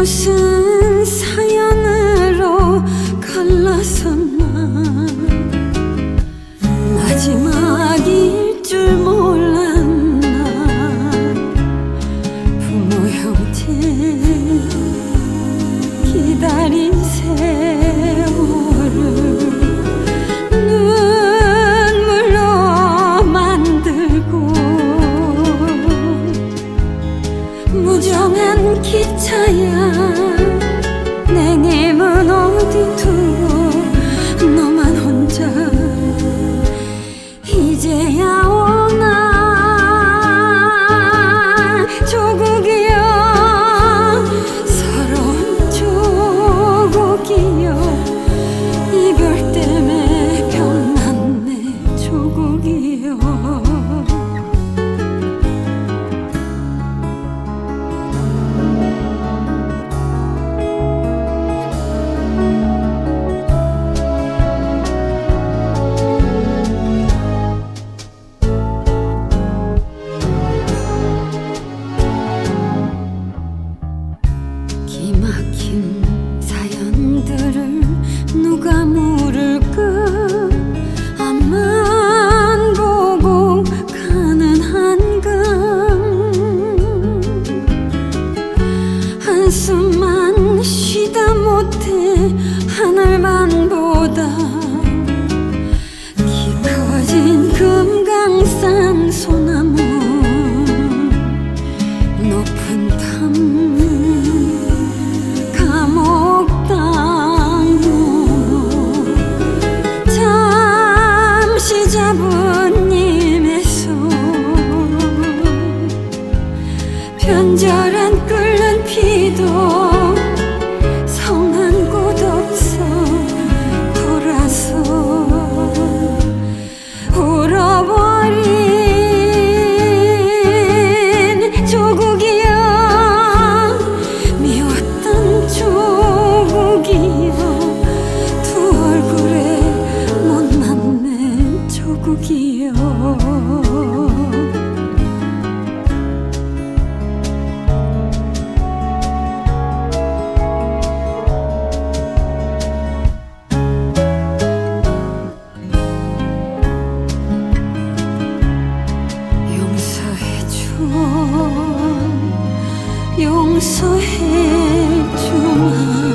무슨 사연으로 갈라섰나. 마지막일 줄 몰랐나. 부모 형제 기다린 세월을 눈물로 만들고 무정한 기차야 냉임은 어디 두고 너만 혼자 이제야 오나. 조국이여 서러운 조국이여 이별 때문에 병났네. 조국이여 기막힌 사연들을 누가 물을까. 앞만 보고 가는 한강 한숨만 쉬다 못해 하늘만 보다. 키 커진 금강산 소나무 높은 담 아버님의 손 편절한 끓는 피도 성한 곳 없어 돌아서 울어버린 조국이여 미웠던 조국이여 두 얼굴에 못났네. 조국이여 용서해줘 용서해줘.